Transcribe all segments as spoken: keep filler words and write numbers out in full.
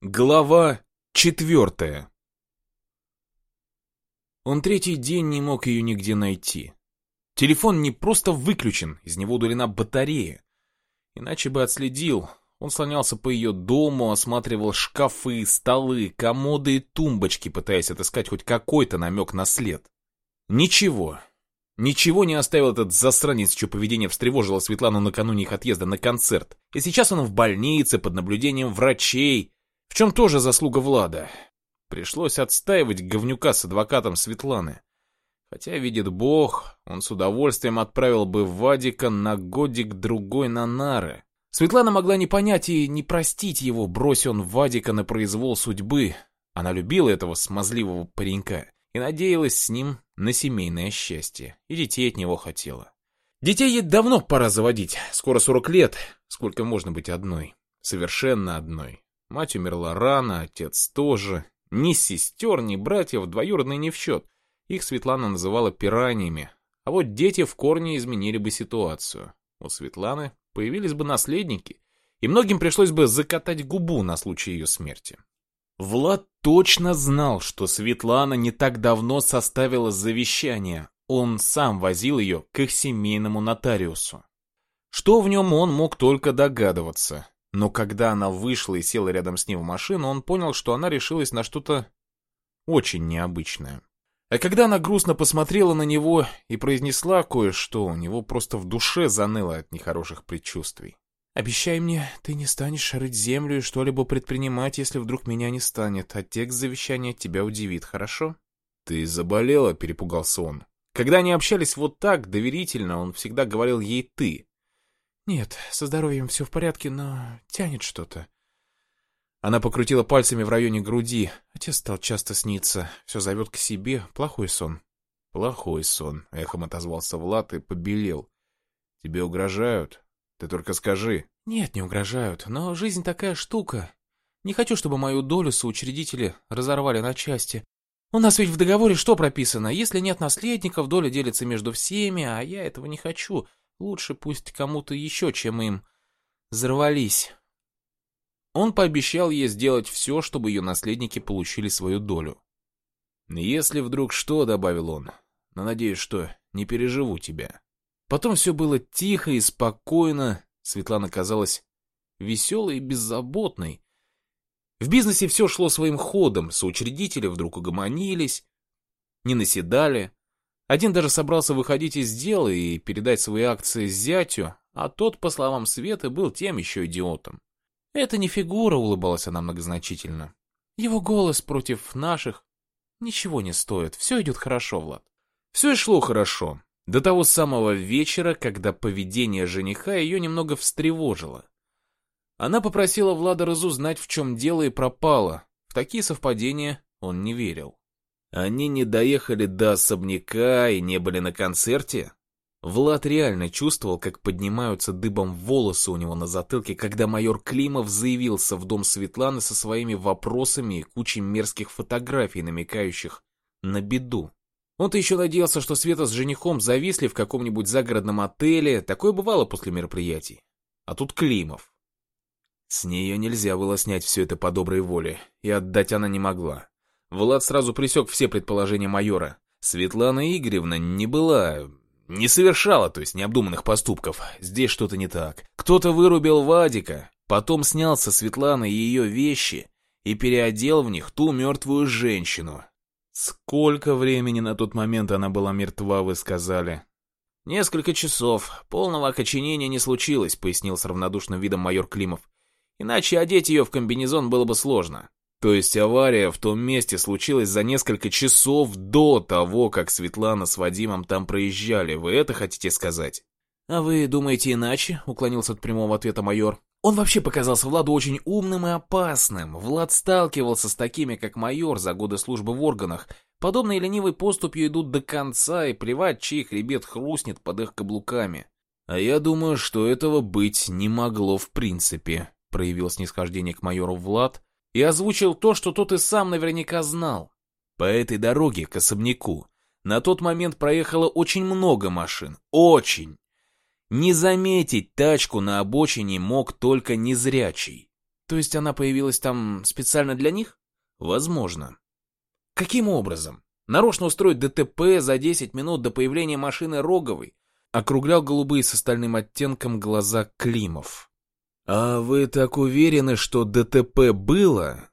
Глава четвертая. Он третий день не мог ее нигде найти. Телефон не просто выключен, из него удалена батарея. Иначе бы отследил. Он слонялся по ее дому, осматривал шкафы, столы, комоды и тумбочки, пытаясь отыскать хоть какой-то намек на след. Ничего. Ничего не оставил этот засранец, чье поведение встревожило Светлану накануне их отъезда на концерт. И сейчас он в больнице, под наблюдением врачей. В чем тоже заслуга Влада. Пришлось отстаивать говнюка с адвокатом Светланы. Хотя, видит Бог, он с удовольствием отправил бы Вадика на годик-другой на нары. Светлана могла не понять и не простить его, брось он Вадика на произвол судьбы. Она любила этого смазливого паренька и надеялась с ним на семейное счастье. И детей от него хотела. Детей ей давно пора заводить, скоро сорок лет. Сколько можно быть одной? Совершенно одной. Мать умерла рано, отец тоже. Ни сестер, ни братьев двоюродные не в счет. Их Светлана называла пираньями. А вот дети в корне изменили бы ситуацию. У Светланы появились бы наследники, и многим пришлось бы закатать губу на случай ее смерти. Влад точно знал, что Светлана не так давно составила завещание. Он сам возил ее к их семейному нотариусу. Что в нем он мог только догадываться. Но когда она вышла и села рядом с ним в машину, он понял, что она решилась на что-то очень необычное. А когда она грустно посмотрела на него и произнесла кое-что, у него просто в душе заныло от нехороших предчувствий. «Обещай мне, ты не станешь рыть землю и что-либо предпринимать, если вдруг меня не станет, а текст завещания тебя удивит, хорошо?» «Ты заболела?» — перепугался он. Когда они общались вот так, доверительно, он всегда говорил ей «ты». «Нет, со здоровьем все в порядке, но тянет что-то». Она покрутила пальцами в районе груди. Отец стал часто сниться. Все зовет к себе. Плохой сон. «Плохой сон», — эхом отозвался Влад и побелел. «Тебе угрожают? Ты только скажи». «Нет, не угрожают, но жизнь такая штука. Не хочу, чтобы мою долю соучредители разорвали на части. У нас ведь в договоре что прописано? Если нет наследников, доля делится между всеми, а я этого не хочу. Лучше пусть кому-то еще, чем им. Взорвались». Он пообещал ей сделать все, чтобы ее наследники получили свою долю. «Если вдруг что», — добавил он, — «но надеюсь, что не переживу тебя». Потом все было тихо и спокойно. Светлана казалась веселой и беззаботной. В бизнесе все шло своим ходом. Соучредители вдруг угомонились, не наседали. Один даже собрался выходить из дела и передать свои акции зятю, а тот, по словам Светы, был тем еще идиотом. «Это не фигура», — улыбалась она многозначительно. «Его голос против наших ничего не стоит. Все идет хорошо, Влад». Все и шло хорошо. До того самого вечера, когда поведение жениха ее немного встревожило. Она попросила Влада разузнать, в чем дело, и пропала. В такие совпадения он не верил. Они не доехали до особняка и не были на концерте? Влад реально чувствовал, как поднимаются дыбом волосы у него на затылке, когда майор Климов заявился в дом Светланы со своими вопросами и кучей мерзких фотографий, намекающих на беду. Он-то еще надеялся, что Света с женихом зависли в каком-нибудь загородном отеле, такое бывало после мероприятий. А тут Климов. С нее нельзя было снять все это по доброй воле, и отдать она не могла. Влад сразу пресек все предположения майора. Светлана Игоревна не была... Не совершала, то есть, необдуманных поступков. Здесь что-то не так. Кто-то вырубил Вадика, потом снял со Светланы ее вещи и переодел в них ту мертвую женщину. Сколько времени на тот момент она была мертва, вы сказали? Несколько часов. Полного окоченения не случилось, пояснил с равнодушным видом майор Климов. Иначе одеть ее в комбинезон было бы сложно. То есть авария в том месте случилась за несколько часов до того, как Светлана с Вадимом там проезжали. Вы это хотите сказать? А вы думаете иначе? Уклонился от прямого ответа майор. Он вообще показался Владу очень умным и опасным. Влад сталкивался с такими, как майор, за годы службы в органах. Подобные ленивой поступью идут до конца, и плевать, чей хребет хрустнет под их каблуками. А я думаю, что этого быть не могло в принципе, проявил снисхождение к майору Влад, и озвучил то, что тот и сам наверняка знал. По этой дороге к особняку на тот момент проехало очень много машин. Очень. Не заметить тачку на обочине мог только незрячий. То есть она появилась там специально для них? Возможно. Каким образом? Нарочно устроить ДТП за десять минут до появления машины Роговой? Округлял голубые с остальным оттенком глаза Климов. А вы так уверены, что ДТП было?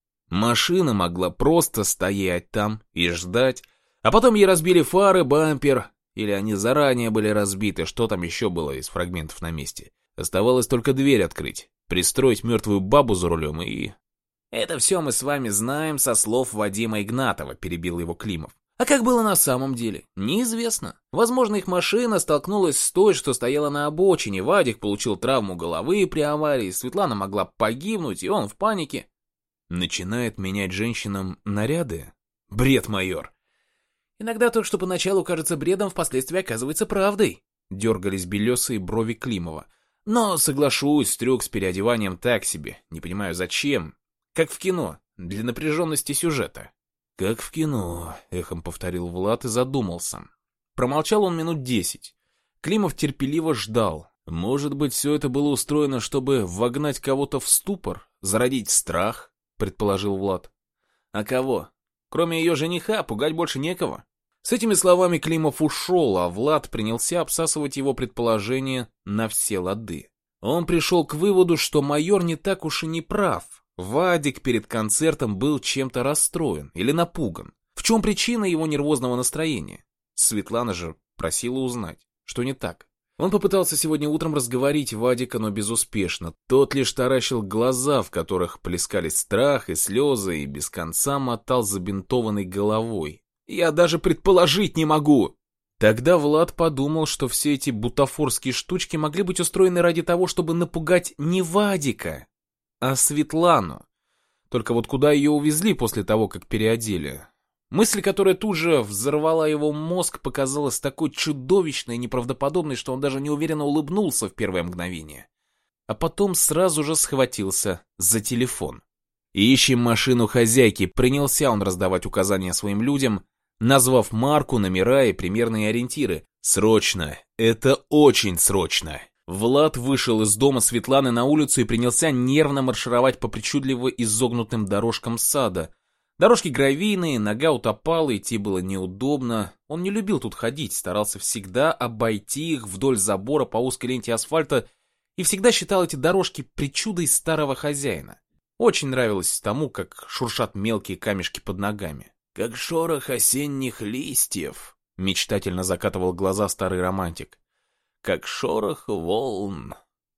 Машина могла просто стоять там и ждать, а потом ей разбили фары, бампер, или они заранее были разбиты, что там еще было из фрагментов на месте. Оставалось только дверь открыть, пристроить мертвую бабу за рулем и... «Это все мы с вами знаем со слов Вадима Игнатова», — перебил его Климов. «А как было на самом деле? Неизвестно. Возможно, их машина столкнулась с той, что стояла на обочине. Вадик получил травму головы при аварии, Светлана могла погибнуть, и он в панике». Начинает менять женщинам наряды? Бред, майор. Иногда то, что поначалу кажется бредом, впоследствии оказывается правдой. Дергались белесые брови Климова. Но, соглашусь, трюк с переодеванием так себе. Не понимаю, зачем. Как в кино, для напряженности сюжета. Как в кино, эхом повторил Влад и задумался. Промолчал он минут десять. Климов терпеливо ждал. Может быть, все это было устроено, чтобы вогнать кого-то в ступор, зародить страх, предположил Влад. А кого? Кроме ее жениха, пугать больше некого. С этими словами Климов ушел, а Влад принялся обсасывать его предположения на все лады. Он пришел к выводу, что майор не так уж и не прав. Вадик перед концертом был чем-то расстроен или напуган. В чем причина его нервозного настроения? Светлана же просила узнать, что не так. Он попытался сегодня утром разговорить Вадика, но безуспешно. Тот лишь таращил глаза, в которых плескались страх и слезы, и без конца мотал забинтованной головой. «Я даже предположить не могу!» Тогда Влад подумал, что все эти бутафорские штучки могли быть устроены ради того, чтобы напугать не Вадика, а Светлану. Только вот куда ее увезли после того, как переодели? Мысль, которая тут же взорвала его мозг, показалась такой чудовищной и неправдоподобной, что он даже неуверенно улыбнулся в первое мгновение. А потом сразу же схватился за телефон. «Ищем машину хозяйки», принялся он раздавать указания своим людям, назвав марку, номера и примерные ориентиры. «Срочно! Это очень срочно!» Влад вышел из дома Светланы на улицу и принялся нервно маршировать по причудливо изогнутым дорожкам сада. Дорожки гравийные, нога утопала, идти было неудобно. Он не любил тут ходить, старался всегда обойти их вдоль забора по узкой ленте асфальта и всегда считал эти дорожки причудой старого хозяина. Очень нравилось тому, как шуршат мелкие камешки под ногами. «Как шорох осенних листьев», — мечтательно закатывал глаза старый романтик. «Как шорох волн».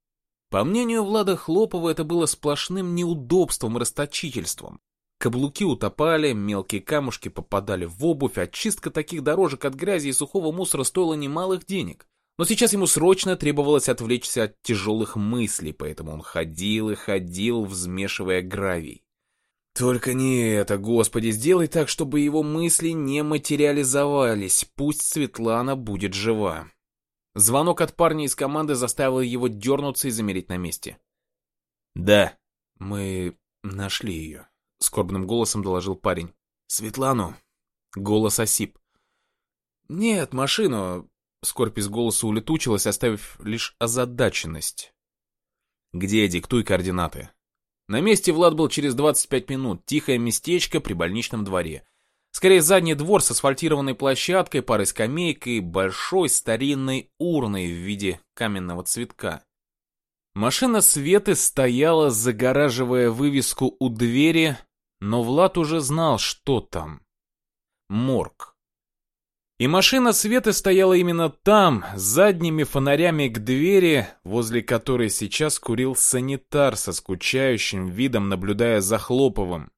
По мнению Влада Хлопова, это было сплошным неудобством и расточительством. Каблуки утопали, мелкие камушки попадали в обувь, а чистка таких дорожек от грязи и сухого мусора стоила немалых денег. Но сейчас ему срочно требовалось отвлечься от тяжелых мыслей, поэтому он ходил и ходил, взмешивая гравий. «Только не это, Господи, сделай так, чтобы его мысли не материализовались, пусть Светлана будет жива». Звонок от парня из команды заставил его дернуться и замереть на месте. «Да, мы нашли ее», — скорбным голосом доложил парень. «Светлану?» Голос осип. «Нет, машину...» Скорбь из голоса улетучилась, оставив лишь озадаченность. «Где? Диктуй координаты». На месте Влад был через двадцать пять минут. Тихое местечко при больничном дворе. Скорее задний двор с асфальтированной площадкой, парой скамеек и большой старинной урной в виде каменного цветка. Машина Светы стояла, загораживая вывеску у двери, но Влад уже знал, что там. Морг. И машина Светы стояла именно там, с задними фонарями к двери, возле которой сейчас курил санитар со скучающим видом, наблюдая за Хлоповым.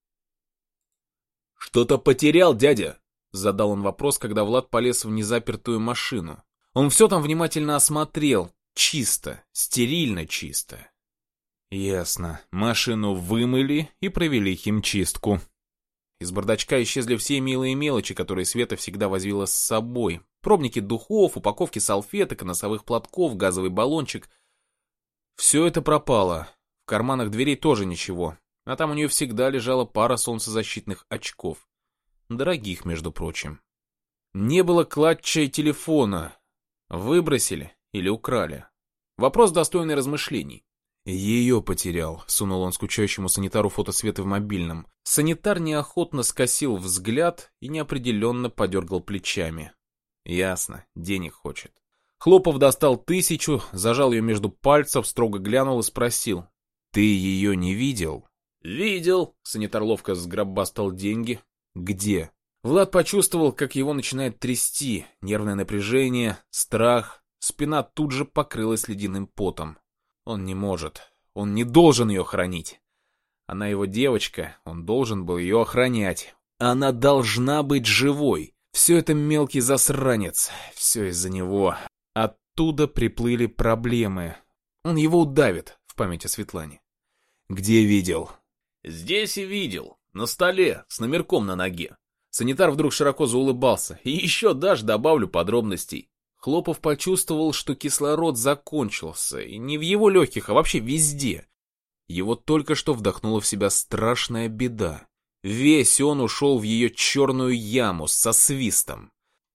«Что-то потерял, дядя?» — задал он вопрос, когда Влад полез в незапертую машину. Он все там внимательно осмотрел. Чисто, стерильно чисто. Ясно. Машину вымыли и провели химчистку. Из бардачка исчезли все милые мелочи, которые Света всегда возила с собой. Пробники духов, упаковки салфеток и носовых платков, газовый баллончик. Все это пропало. В карманах дверей тоже ничего. А там у нее всегда лежала пара солнцезащитных очков. Дорогих, между прочим. Не было клатча и телефона. Выбросили или украли. Вопрос, достойный размышлений. Ее потерял, сунул он скучающему санитару фото Светы в мобильном. Санитар неохотно скосил взгляд и неопределенно подергал плечами. Ясно, денег хочет. Хлопов достал тысячу, зажал ее между пальцев, строго глянул и спросил. Ты ее не видел? Видел. Санитар ловко сгробастал деньги. Где? Влад почувствовал, как его начинает трясти. Нервное напряжение, страх. Спина тут же покрылась ледяным потом. Он не может. Он не должен ее хранить. Она его девочка, он должен был ее охранять. Она должна быть живой. Все это мелкий засранец. Все из-за него. Оттуда приплыли проблемы. Он его удавит, в памяти о Светлане. Где видел? Здесь и видел. На столе, с номерком на ноге. Санитар вдруг широко заулыбался. И еще даже добавлю подробностей. Хлопов почувствовал, что кислород закончился, и не в его легких, а вообще везде. Его только что вдохнула в себя страшная беда. Весь он ушел в ее черную яму со свистом.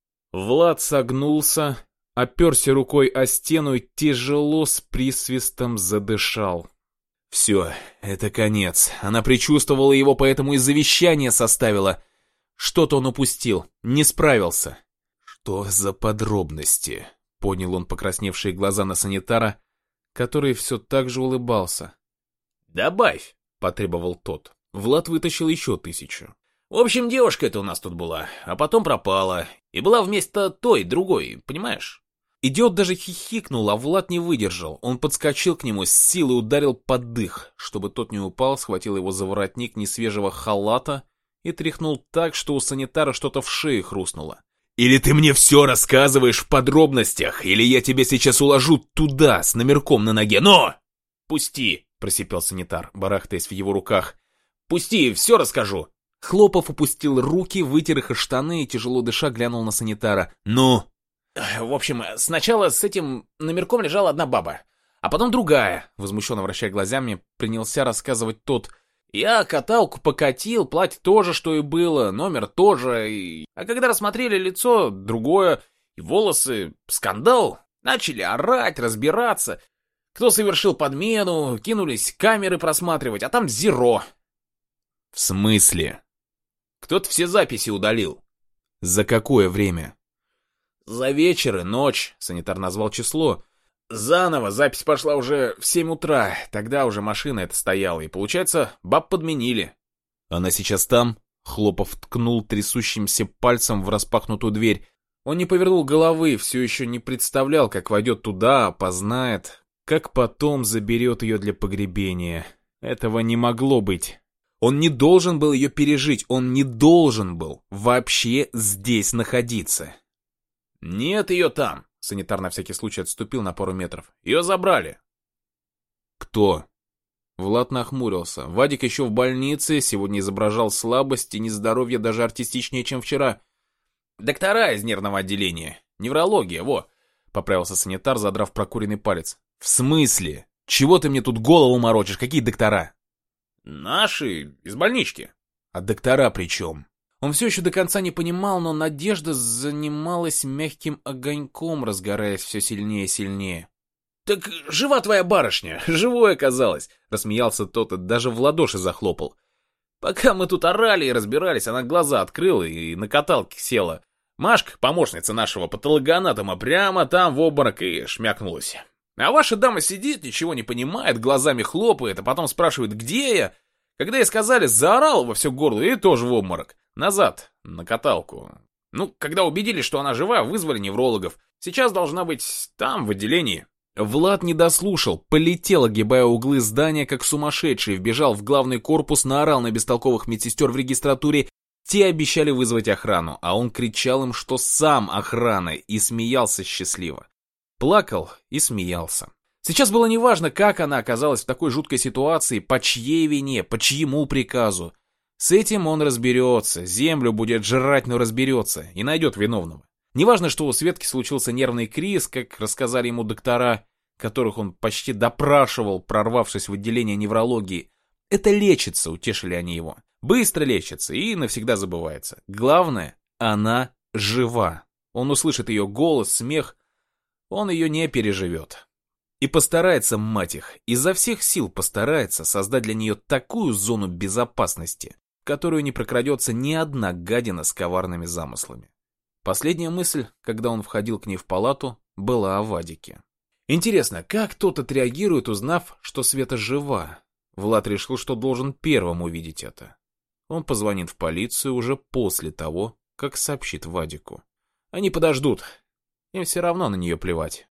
Влад согнулся, оперся рукой о стену и тяжело с присвистом задышал. Все, это конец. Она предчувствовала его, поэтому и завещание составила. Что-то он упустил, не справился. Что за подробности? Поднял он покрасневшие глаза на санитара, который все так же улыбался. Добавь, потребовал тот. Влад вытащил еще тысячу. В общем, девушка эта у нас тут была, а потом пропала. И была вместо той, другой, понимаешь? Идиот даже хихикнул, а Влад не выдержал. Он подскочил к нему, с силой ударил под дых. Чтобы тот не упал, схватил его за воротник несвежего халата и тряхнул так, что у санитара что-то в шее хрустнуло. «Или ты мне все рассказываешь в подробностях, или я тебя сейчас уложу туда, с номерком на ноге, но...» «Пусти!» — просипел санитар, барахтаясь в его руках. «Пусти, все расскажу!» Хлопов опустил руки, вытер их из штаны и, тяжело дыша, глянул на санитара. «Ну?» «В общем, сначала с этим номерком лежала одна баба, а потом другая», — возмущенно вращая глазами, принялся рассказывать тот. «Я каталку покатил, платье тоже, что и было, номер тоже, и... а когда рассмотрели лицо, другое, и волосы, скандал, начали орать, разбираться. Кто совершил подмену, кинулись камеры просматривать, а там зеро». «В смысле?» «Кто-то все записи удалил». «За какое время?» «За вечер и ночь», — санитар назвал число. «Заново запись пошла уже в семь утра, тогда уже машина эта стояла, и, получается, баб подменили». «Она сейчас там?» — Хлопов ткнул трясущимся пальцем в распахнутую дверь. Он не повернул головы, все еще не представлял, как войдет туда, опознает, как потом заберет ее для погребения. Этого не могло быть. Он не должен был ее пережить, он не должен был вообще здесь находиться. «Нет ее там», — санитар на всякий случай отступил на пару метров. «Ее забрали». «Кто?» Влад нахмурился. Вадик еще в больнице, сегодня изображал слабость и нездоровье даже артистичнее, чем вчера. «Доктора из нервного отделения. Неврология, во», — поправился санитар, задрав прокуренный палец. «В смысле? Чего ты мне тут голову морочишь? Какие доктора?» «Наши, из больнички». «А доктора при чем?» Он все еще до конца не понимал, но надежда занималась мягким огоньком, разгораясь все сильнее и сильнее. «Так жива твоя барышня, живой оказалась!» — рассмеялся тот и даже в ладоши захлопал. «Пока мы тут орали и разбирались, она глаза открыла и на каталке села. Машка, помощница нашего патологоанатома, прямо там в обморок и шмякнулась. А ваша дама сидит, ничего не понимает, глазами хлопает, а потом спрашивает, где я? Когда ей сказали, заорал во все горло и тоже в обморок. Назад, на каталку. Ну, когда убедились, что она жива, вызвали неврологов. Сейчас должна быть там, в отделении». Влад не дослушал, полетел, огибая углы здания, как сумасшедший, вбежал в главный корпус, наорал на бестолковых медсестер в регистратуре. Те обещали вызвать охрану, а он кричал им, что сам охрана, и смеялся счастливо. Плакал и смеялся. Сейчас было неважно, как она оказалась в такой жуткой ситуации, по чьей вине, по чьему приказу. С этим он разберется, землю будет жрать, но разберется, и найдет виновного. Неважно, что у Светки случился нервный криз, как рассказали ему доктора, которых он почти допрашивал, прорвавшись в отделение неврологии. Это лечится, утешили они его. Быстро лечится и навсегда забывается. Главное, она жива. Он услышит ее голос, смех, он ее не переживет. И постарается, мать их, изо всех сил постарается создать для нее такую зону безопасности, в которую не прокрадется ни одна гадина с коварными замыслами. Последняя мысль, когда он входил к ней в палату, была о Вадике. Интересно, как тот отреагирует, узнав, что Света жива? Влад решил, что должен первым увидеть это. Он позвонит в полицию уже после того, как сообщит Вадику. Они подождут. Им все равно на нее плевать.